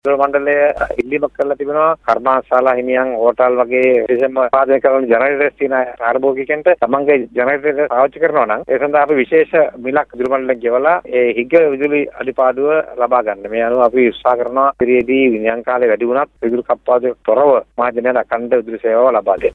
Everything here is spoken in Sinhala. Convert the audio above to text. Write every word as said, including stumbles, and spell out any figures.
මණ්ඩලය ඉල්ලීමක් කරලා තිබෙනවා කර්මාශාලා හිමියන් හෝටල් වගේ විශේෂම උත්පාදනය කරන ජනරේටර්ස් තියෙන ආරම්භෝගිකයන්ට තමන්ගේ ජනරේටර් පාවිච්චි කරනවා නම් ඒ සඳහා අපි විශේෂ මිලක් විදුලි මණ්ඩලයෙන් ගෙවලා ඒ හිග විදුලි අඩිපාඩුව ලබා ගන්න. මේ අනුව අපි උත්සාහ කරනවා ඉදිරියේදී විඤ්ඤාණ කාලේ වැඩි වුණත් විදුලි කප්පාදුවේ තොරව මහජනයාට අඛණ්ඩ විදුලි සේවාව ලබා දෙන්න.